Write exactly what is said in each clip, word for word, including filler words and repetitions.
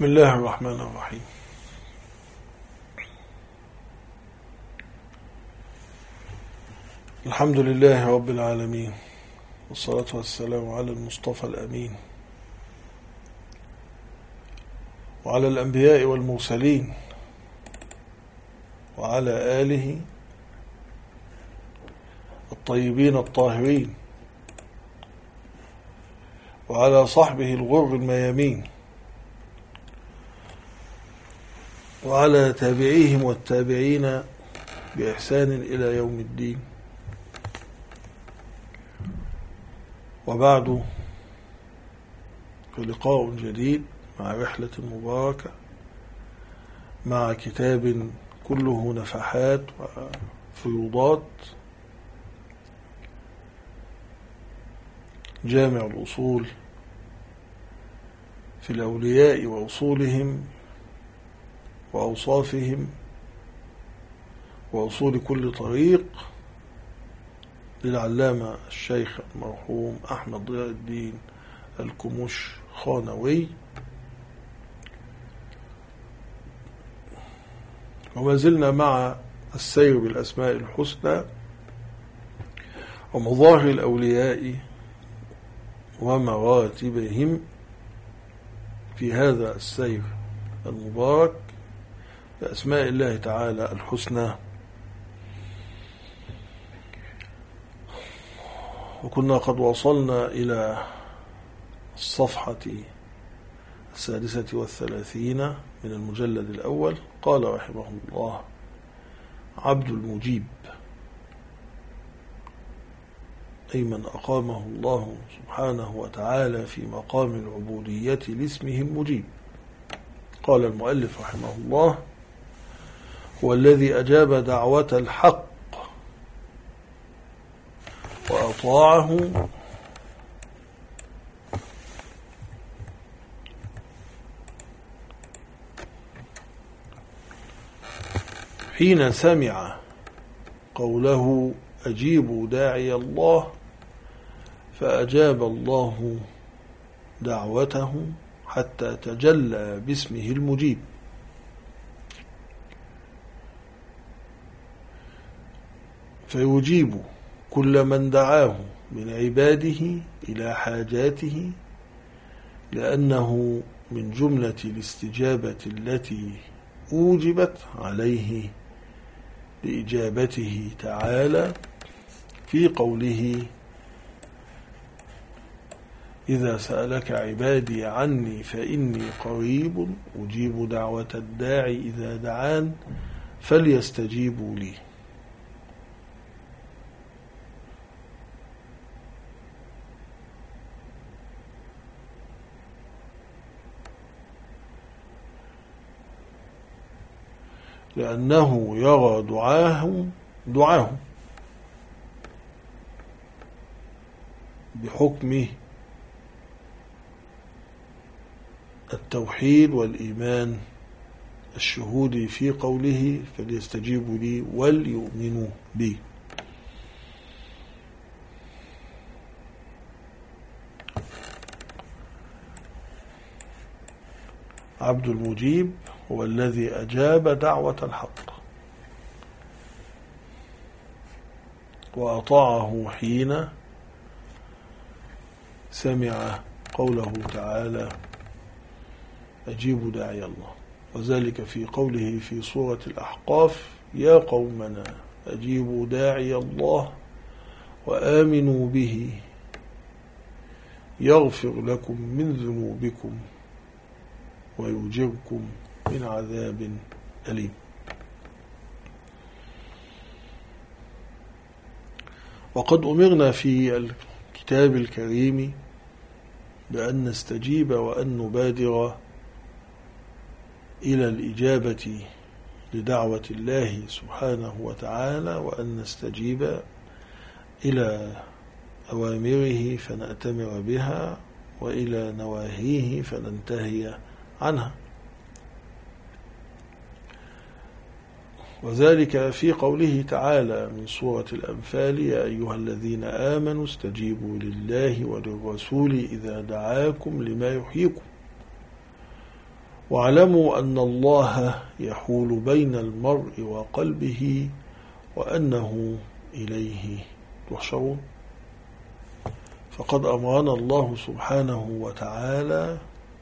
بسم الله الرحمن الرحيم. الحمد لله رب العالمين، والصلاة والسلام على المصطفى الأمين وعلى الأنبياء والمرسلين وعلى آله الطيبين الطاهرين وعلى صحبه الغر الميامين وعلى تابعيهم والتابعين بإحسان إلى يوم الدين. وبعد، فلقاء جديد مع رحلة مباركة مع كتاب كله نفحات وفيوضات، جامع الأصول في الأولياء وأصولهم وأوصافهم وأصول كل طريق، للعلامة الشيخ المرحوم أحمد ضياء الدين الكمش خانوي. وما زلنا مع السير بالأسماء الحسنى ومظاهر الأولياء ومراتبهم في هذا السير المبارك بأسماء الله تعالى الحسنى. وكنا قد وصلنا إلى الصفحة السادسة والثلاثين من المجلد الأول. قال رحمه الله: عبد المجيب، أي من أقامه الله سبحانه وتعالى في مقام العبودية لاسمه المجيب. قال المؤلف رحمه الله: هو الذي أجاب دعوة الحق وأطاعه حين سمع قوله أجيبوا داعي الله، فأجاب الله دعوته حتى تجلى باسمه المجيب. فيجيب كل من دعاه من عباده إلى حاجاته، لأنه من جملة الاستجابة التي أوجبت عليه لإجابته تعالى في قوله: إذا سألك عبادي عني فإني قريب أجيب دعوة الداعي إذا دعان فليستجيبوا لي. لأنه يرى دعاه دعاه بحكم التوحيد والإيمان الشهودي في قوله: فليستجيبوا لي وليؤمنوا بي. عبد المجيب هو الذي أجاب دعوة الحق وأطاعه حين سمع قوله تعالى: أجيبوا داعي الله، وذلك في قوله في سورة الأحقاف: يا قومنا أجيبوا داعي الله وآمنوا به يغفر لكم من ذنوبكم ويجركم من عذاب أليم. وقد أمرنا في الكتاب الكريم بأن نستجيب وأن نبادر إلى الإجابة لدعوة الله سبحانه وتعالى، وأن نستجيب إلى أوامره فنأتمر بها وإلى نواهيه فننتهي عنها. وذلك في قوله تعالى من سورة الأنفال: يا أيها الذين آمنوا استجيبوا لله وللرسول إذا دعاكم لما يحييكم واعلموا أن الله يحول بين المرء وقلبه وأنه إليه تحشرون. فقد أمرنا الله سبحانه وتعالى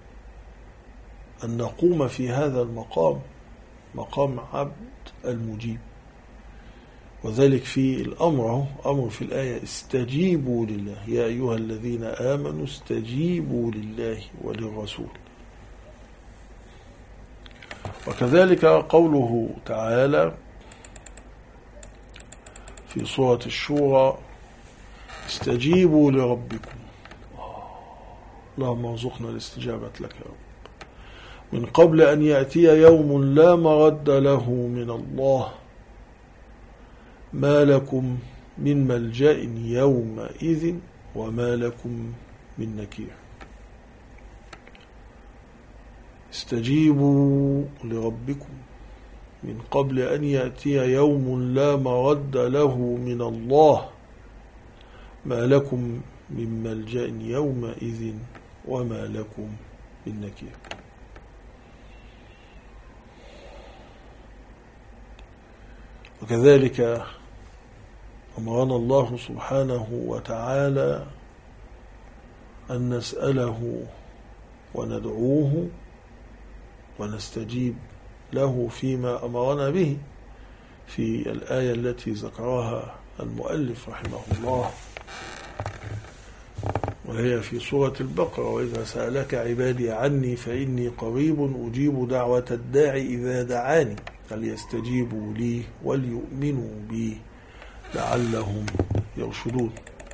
أن نقوم في هذا المقام، مقام عبد المجيب، وذلك في الأمر أمر في الآية: استجيبوا لله يا أيها الذين آمنوا استجيبوا لله وللرسول. وكذلك قوله تعالى في سورة الشورى: استجيبوا لربكم. اللهم ارزقنا الاستجابة لك يا رب، من قبل أن يأتي يوم لا مرد له من الله ما لكم من ملجأ يومئذ وما لكم من نكير. استجيبوا لربكم من قبل أن يأتي يوم لا مرد له من الله ما لكم من ملجأ يومئذ وما لكم من نكير. وكذلك أمرنا الله سبحانه وتعالى أن نسأله وندعوه ونستجيب له فيما أمرنا به في الآية التي ذكرها المؤلف رحمه الله، وهي في سورة البقرة: وإذا سألك عبادي عني فإني قريب أجيب دعوة الداعي إذا دعاني فليستجيبوا لي وليؤمنوا بي لعلهم يرشدون.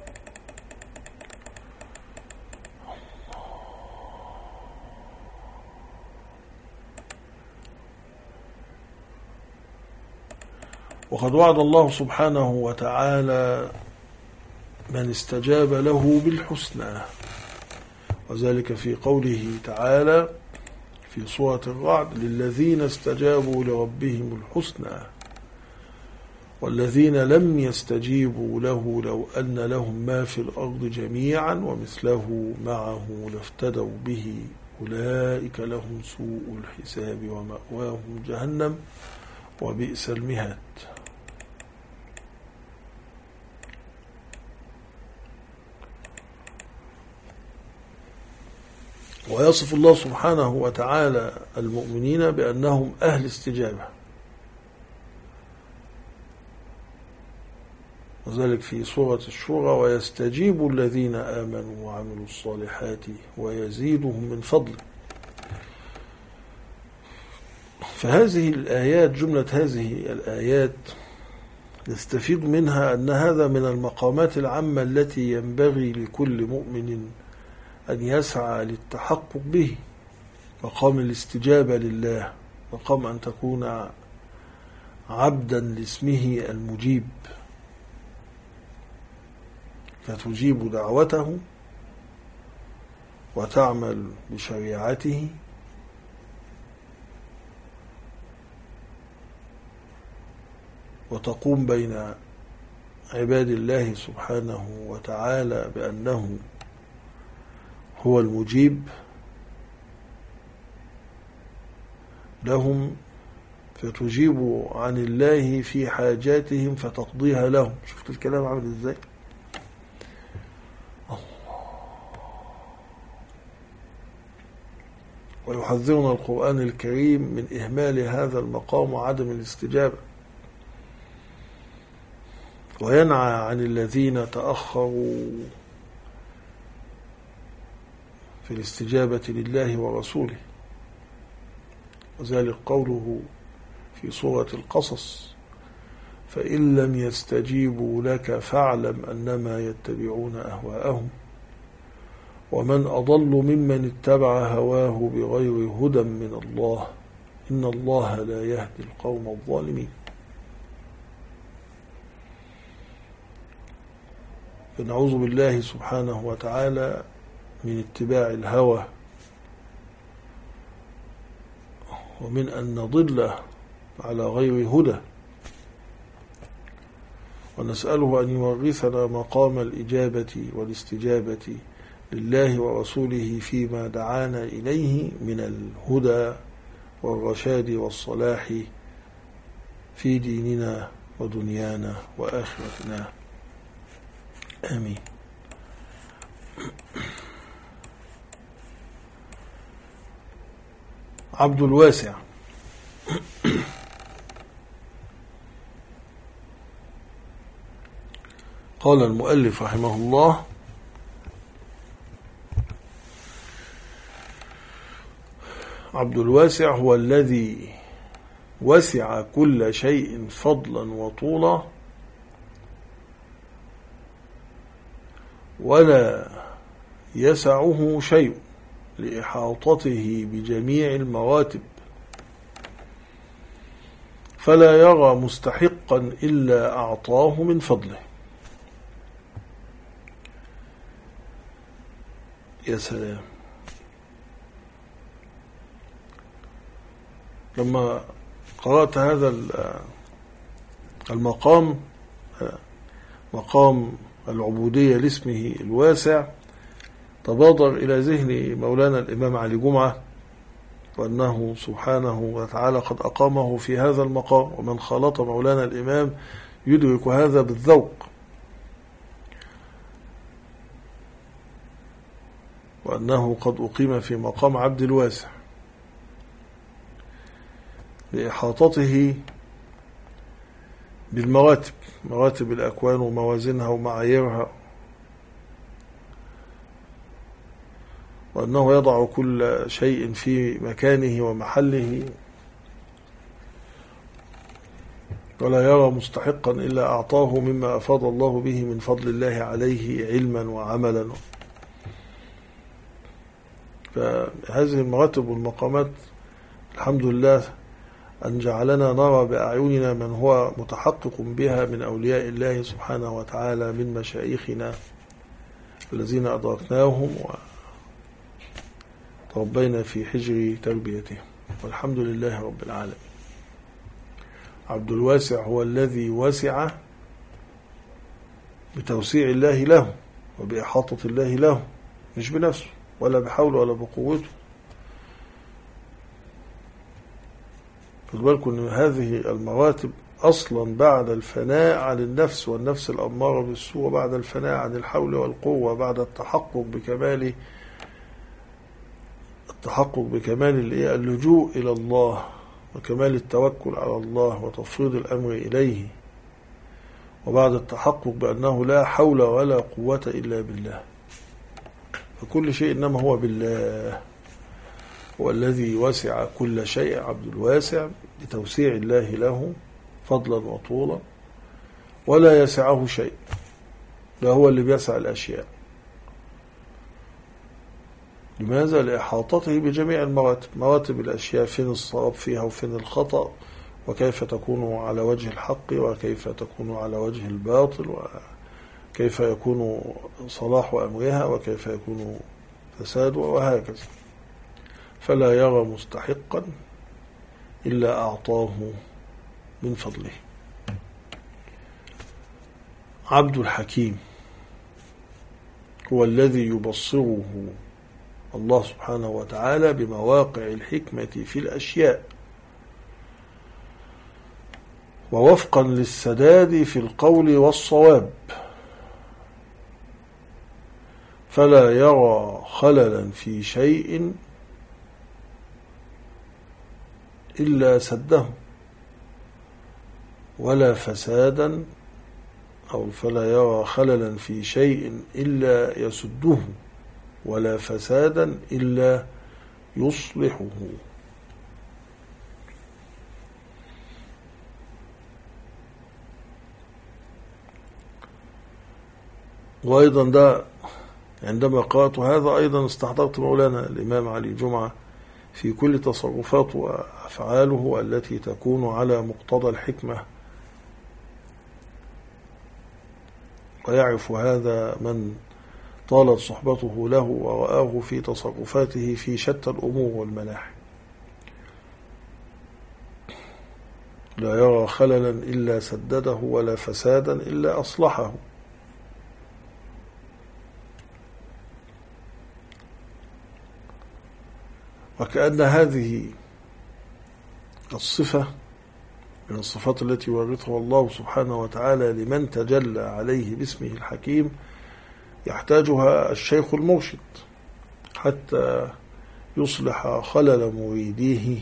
وقد وعد الله سبحانه وتعالى من استجاب له بالحسنى، وذلك في قوله تعالى في سورة الرعد: للذين استجابوا لربهم الحسنى والذين لم يستجيبوا له لو أن لهم ما في الأرض جميعا ومثله معه لافتدوا به أولئك لهم سوء الحساب ومأواهم جهنم وبئس المهاد. ويصف الله سبحانه وتعالى المؤمنين بأنهم أهل استجابة، وذلك في سورة الشورى: ويستجيب الذين آمنوا وعملوا الصالحات ويزيدهم من فضله. فهذه الآيات، جملة هذه الآيات نستفيد منها أن هذا من المقامات العامة التي ينبغي لكل مؤمن أن يسعى للتحقق به، مقام الاستجابة لله، مقام أن تكون عبدا لاسمه المجيب، فتجيب دعوته وتعمل بشريعته وتقوم بين عباد الله سبحانه وتعالى بأنه هو المجيب لهم، فتجيب عن الله في حاجاتهم فتقضيها لهم. شفت الكلام عامل ازاي؟ ويحذرنا القرآن الكريم من إهمال هذا المقام وعدم الاستجابة، وينعى عن الذين تأخروا في الاستجابة لله ورسوله، وذلك قوله في سورة القصص: فإن لم يستجيبوا لك فاعلم أنما يتبعون أهواءهم ومن أضل ممن اتبع هواه بغير هدى من الله إن الله لا يهدي القوم الظالمين. فنعوذ بالله سبحانه وتعالى من اتباع الهوى ومن أن نضل على غير هدى، ونسأله أن يورثنا مقام الإجابة والاستجابة لله ورسوله فيما دعانا إليه من الهدى والرشاد والصلاح في ديننا ودنيانا وآخرتنا، آمين. عبد الواسع. قال المؤلف رحمه الله: عبد الواسع هو الذي وسع كل شيء فضلا وطولا، ولا يسعه شيء لإحاطته بجميع المراتب، فلا يرى مستحقا إلا أعطاه من فضله. يا سلام. لما قرأت هذا المقام، مقام العبودية لاسمه الواسع، تبادر إلى ذهني مولانا الإمام علي جمعة، وأنه سبحانه وتعالى قد أقامه في هذا المقام، ومن خالط مولانا الإمام يدرك هذا بالذوق، وأنه قد أقيم في مقام عبد الواسع لإحاطته بالمراتب، مراتب الأكوان وموازينها ومعاييرها، وأنه يضع كل شيء في مكانه ومحله، ولا يرى مستحقا إلا أعطاه مما أفاض الله به من فضل الله عليه علما وعملا. فهذه المراتب والمقامات الحمد لله أن جعلنا نرى بأعيننا من هو متحقق بها من أولياء الله سبحانه وتعالى، من مشايخنا الذين أدركناهم وتربينا في حجر تربيتهم، والحمد لله رب العالمين. عبد الواسع هو الذي وسع بتوسيع الله له وبإحاطة الله له، مش بنفسه ولا بحوله ولا بقوته. خذ بالكم أن هذه المراتب أصلا بعد الفناء عن النفس والنفس الأمارة بالسوء، بعد الفناء عن الحول والقوة، بعد التحقق بكمال التحقق بكمال اللجوء إلى الله وكمال التوكل على الله وتفويض الأمر إليه، وبعد التحقق بأنه لا حول ولا قوة إلا بالله، فكل شيء إنما هو بالله. هو الذي وسع كل شيء، عبد الواسع بتوسيع الله له فضلا وطولا، ولا يسعه شيء، ده هو اللي بيسع الأشياء. لماذا؟ لإحاطته بجميع المراتب، مراتب الأشياء، فين الصواب فيها وفين الخطأ، وكيف تكون على وجه الحق وكيف تكون على وجه الباطل، وكيف يكون صلاح أمرها وكيف يكون فساد، وهكذا. فلا يرى مستحقا إلا أعطاه من فضله. عبد الحكيم هو الذي يبصره الله سبحانه وتعالى بمواقع الحكمة في الأشياء، ووفقا للسداد في القول والصواب، فلا يرى خللا في شيء إلا سده، ولا فسادا، أو فلا يرى خللا في شيء إلا يسده، ولا فسادا إلا يصلحه. وأيضا ده عندما قرأت هذا أيضا استحضرت مولانا الإمام علي جمعة في كل تصرفات وأفعاله التي تكون على مقتضى الحكمة، ويعرف هذا من طالت صحبته له ورآه في تصرفاته في شتى الأمور والمناحي. لا يرى خللا إلا سدده، ولا فسادا إلا أصلحه. وكأن هذه الصفة من الصفات التي ورثها الله سبحانه وتعالى لمن تجلى عليه باسمه الحكيم يحتاجها الشيخ المرشد حتى يصلح خلل مريديه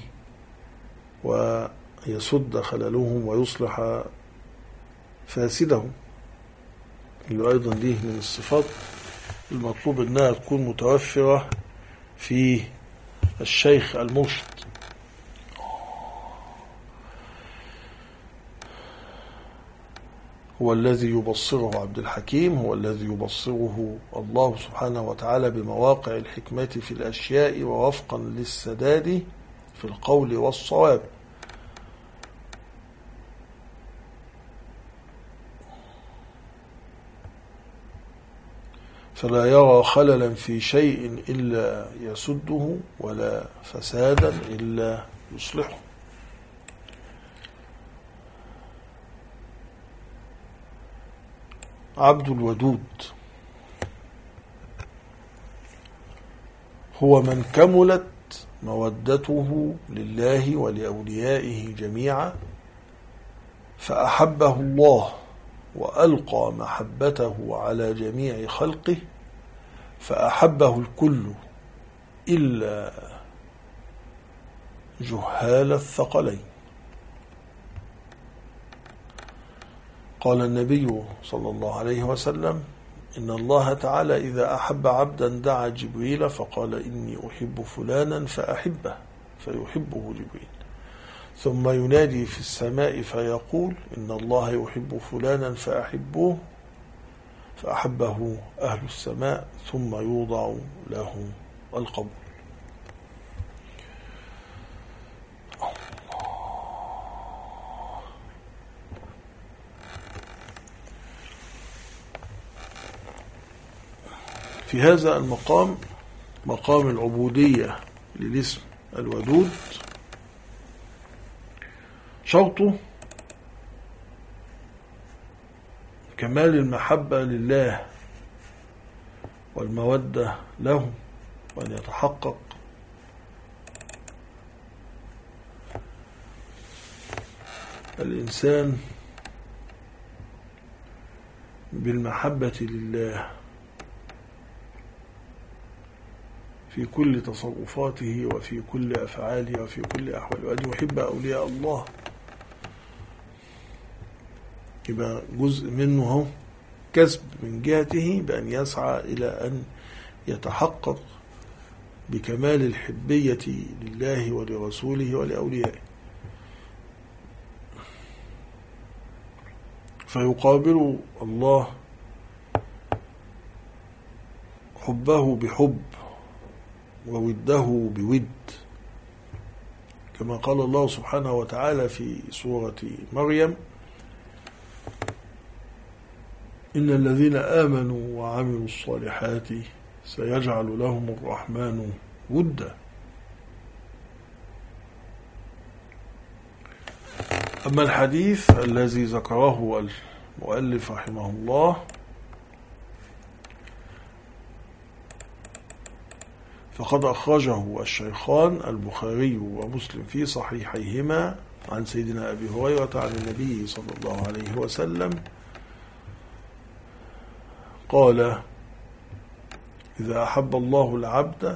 ويسد خللهم ويصلح فاسدهم. اللي أيضا دي من الصفات المطلوب أنها تكون متوفرة في الشيخ المرشد. هو الذي يبصره عبد الحكيم، هو الذي يبصره الله سبحانه وتعالى بمواقع الحكمة في الأشياء ووفقا للسداد في القول والصواب. فلا يرى خللا في شيء إلا يسده ولا فسادا إلا يصلحه. عبد الودود هو من كملت مودته لله ولأوليائه جميعا فأحبه الله وألقى محبته على جميع خلقه فأحبه الكل إلا جهال الثقلين. قال النبي صلى الله عليه وسلم: إن الله تعالى إذا أحب عبدا دعا جبريل فقال إني أحب فلانا فأحبه فيحبه جبريل، ثم ينادي في السماء فيقول إن الله يحب فلانا فأحبوه فأحبه أهل السماء ثم يوضع له القبول. في هذا المقام، مقام العبودية للاسم الودود، شرطه كمال المحبة لله والمودة له، وأن يتحقق الإنسان بالمحبة لله في كل تصرفاته وفي كل أفعاله وفي كل أحواله، وأن يحب أولياء الله. يبقى جزء منه هو كسب من جهته بأن يسعى إلى أن يتحقق بكمال الحبية لله ولرسوله ولأوليائه، فيقابل الله حبه بحب ووده بود، كما قال الله سبحانه وتعالى في سورة مريم: إن الذين آمنوا وعملوا الصالحات سيجعل لهم الرحمن ودا. أما الحديث الذي ذكره المؤلف رحمه الله فقد أخرجه الشيخان البخاري ومسلم في صحيحيهما عن سيدنا أبي هريرة عن النبي صلى الله عليه وسلم قال: إذا أحب الله العبد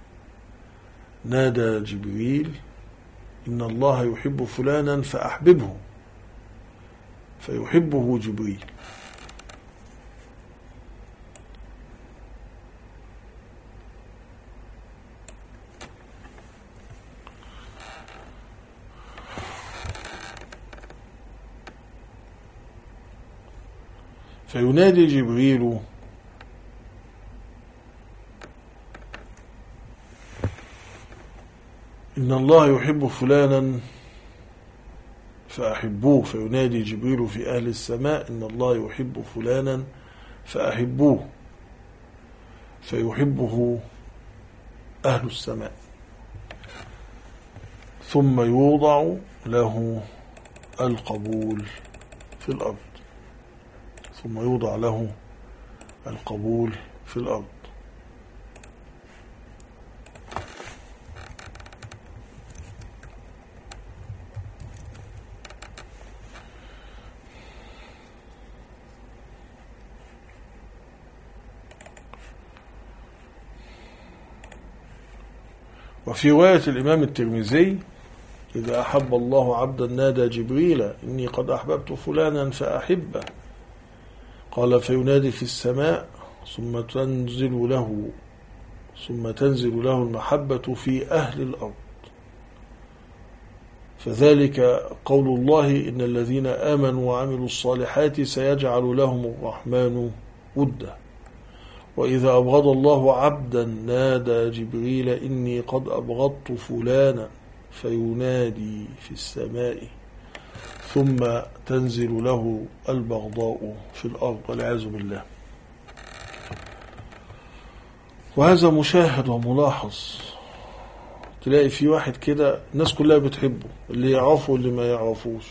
نادى جبريل: إن الله يحب فلانا فأحببه فيحبه جبريل. فينادي جبريل: إن الله يحب فلانا فأحبوه. فينادي جبريل في أهل السماء: إن الله يحب فلانا فأحبوه فيحبه أهل السماء، ثم يوضع له القبول في الأرض ثم يوضع له القبول في الأرض. وفي رواية الإمام الترمذي: إذا أحب الله عبدا نادى جبريل إني قد أحببت فلانا فأحبه، قال فينادي في السماء ثم تنزل له ثم تنزل له المحبة في أهل الأرض، فذلك قول الله: إن الذين آمنوا وعملوا الصالحات سيجعل لهم الرحمن ودا. وإذا أبغض الله عبدا نادى جبريل إني قد أبغضت فلانا فينادي في السماء ثم تنزل له البغضاء في الأرض والعياذ بالله. وهذا مشاهد وملاحظ، تلاقي في واحد كده الناس كلها بتحبه، اللي يعرفه واللي ما يعرفوش،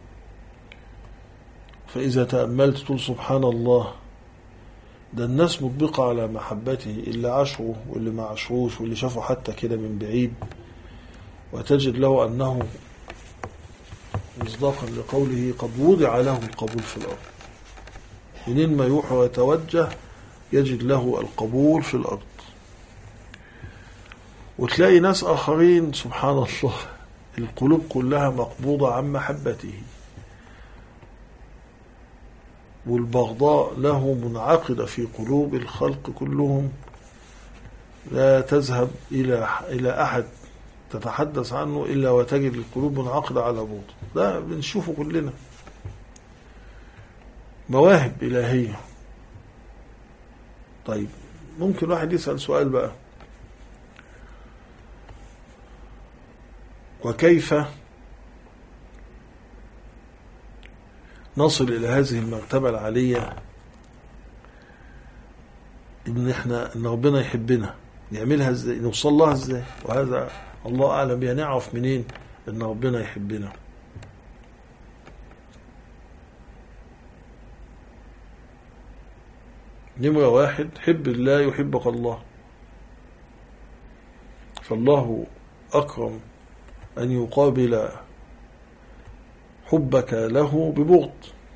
فإذا تأملت تقول سبحان الله، ده الناس مطبقة على محبته، اللي عاشره واللي ما عاشروش واللي شافه حتى كده من بعيد، وتجد له أنه مصداقا لقوله قد وضع له القبول في الأرض. منين ما يروح ويتوجه يجد له القبول في الأرض. وتلاقي ناس آخرين سبحان الله القلوب كلها مقبوضة عن محبته، والبغضاء له منعقدة في قلوب الخلق كلهم، لا تذهب إلى إلى أحد تتحدث عنه إلا وتجد القلوب منعقدة على بغضه. ده بنشوفه كلنا، مواهب إلهية. طيب ممكن واحد يسأل سؤال بقى: وكيف نصل إلى هذه المرتبة العالية إن إحنا إن ربنا يحبنا؟ نعملها إزاي؟ نوصل لها إزاي؟ وهذا الله أعلم بها. نعرف منين إن ربنا يحبنا؟ نمرة واحد: حب الله يحبك الله. فالله أكرم أن يقابل حبك له ببغض.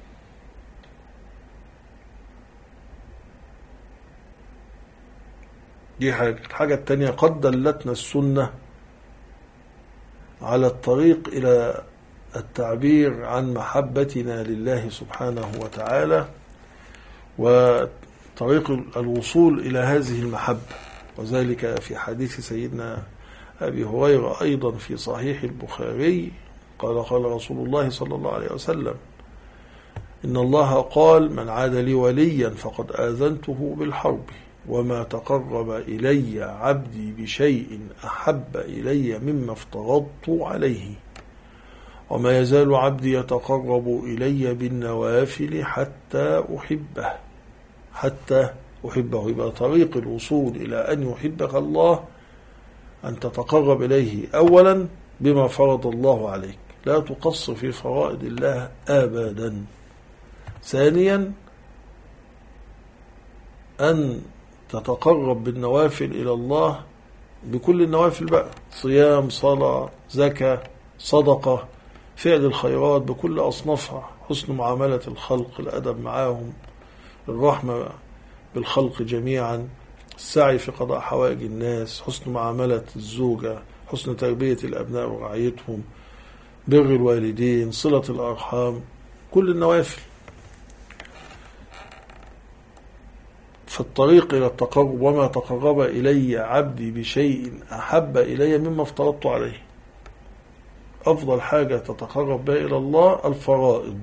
دي حاجة. الحاجة التانية: قد دلتنا السنة على الطريق إلى التعبير عن محبتنا لله سبحانه وتعالى وطريق الوصول إلى هذه المحبة، وذلك في حديث سيدنا أبي هريرة أيضا في صحيح البخاري قال: قال رسول الله صلى الله عليه وسلم: إن الله قال: من عاد لي وليا فقد آذنته بالحرب، وما تقرب إلي عبدي بشيء أحب إلي مما افترضت عليه، وما يزال عبدي يتقرب إلي بالنوافل حتى أحبه حتى أحبه. يبقى طريق الوصول إلى أن يحبك الله أن تتقرب إليه أولا بما فرض الله عليك، لا تقصر في فرائض الله أبدا. ثانيا أن تتقرب بالنوافل إلى الله بكل النوافل بقى: صيام، صلاة، زكاة، صدقة، فعل الخيرات بكل أصنافها، حسن معاملة الخلق، الأدب معهم، الرحمة بالخلق جميعا، السعي في قضاء حوائج الناس، حسن معاملة الزوجة، حسن تربية الأبناء ورعايتهم، بر الوالدين، صلة الأرحام، كل النوافل. في الطريق إلى التقرب: وما تقرب إلي عبدي بشيء أحب إلي مما افترضت عليه. أفضل حاجة تتقرب بها إلى الله الفرائض،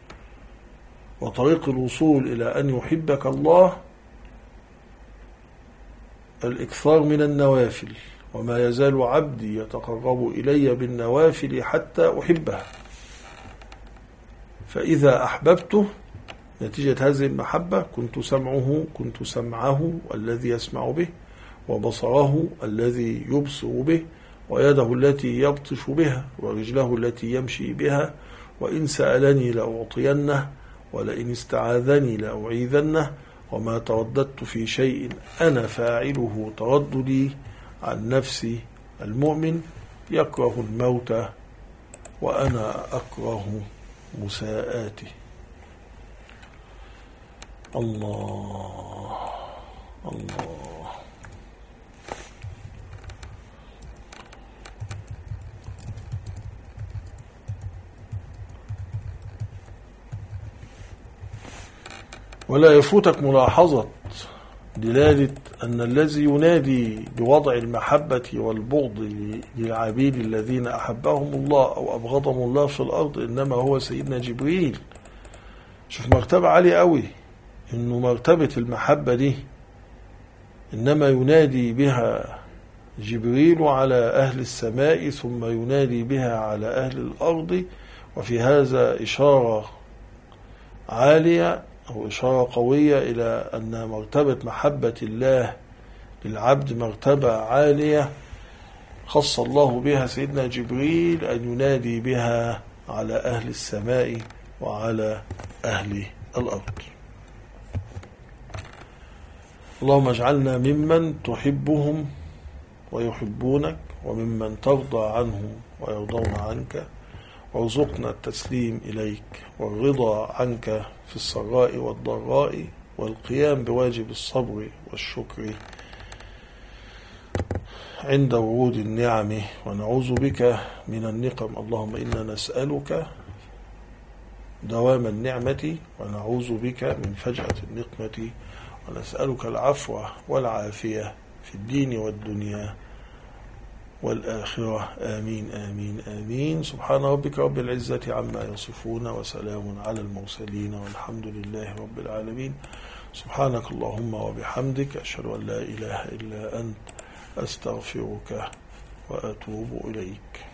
وطريق الوصول إلى أن يحبك الله الإكثار من النوافل. وما يزال عبدي يتقرب إلي بالنوافل حتى أحبه، فإذا أحببته نتيجة هذه المحبة كنت سمعه كنت سمعه الذي يسمع به، وبصره الذي يبصر به، ويده التي يبطش بها، ورجله التي يمشي بها، وإن سألني لأعطينه، ولئن استعاذني لأعيذنه، وما ترددت في شيء أنا فاعله ترددي عن نفسي. المؤمن يكره الموت وأنا أكره مساءاته. الله الله ولا يفوتك ملاحظة دلالة أن الذي ينادي بوضع المحبة والبغض للعبيد الذين أحبهم الله أو أبغضهم الله في الأرض إنما هو سيدنا جبريل. شوف مرتبة عالية قوي، إنه مرتبة المحبة دي إنما ينادي بها جبريل على أهل السماء ثم ينادي بها على أهل الأرض. وفي هذا إشارة عالية أو إشارة قوية إلى أن مرتبة محبة الله للعبد مرتبة عالية خص الله بها سيدنا جبريل أن ينادي بها على أهل السماء وعلى أهل الأرض. اللهم اجعلنا ممن تحبهم ويحبونك وممن ترضى عنهم ويرضون عنك، وارزقنا التسليم إليك والرضا عنك في السراء والضراء والقيام بواجب الصبر والشكر عند ورود النعم، ونعوذ بك من النقم. اللهم إنا نسألك دوام النعمة ونعوذ بك من فجأة النقمة، ونسألك العفو والعافية في الدين والدنيا والآخرة. آمين آمين آمين. سبحان ربك رب العزة عما يصفون وسلام على المرسلين والحمد لله رب العالمين. سبحانك اللهم وبحمدك أشهد أن لا إله إلا أنت أستغفرك وأتوب إليك.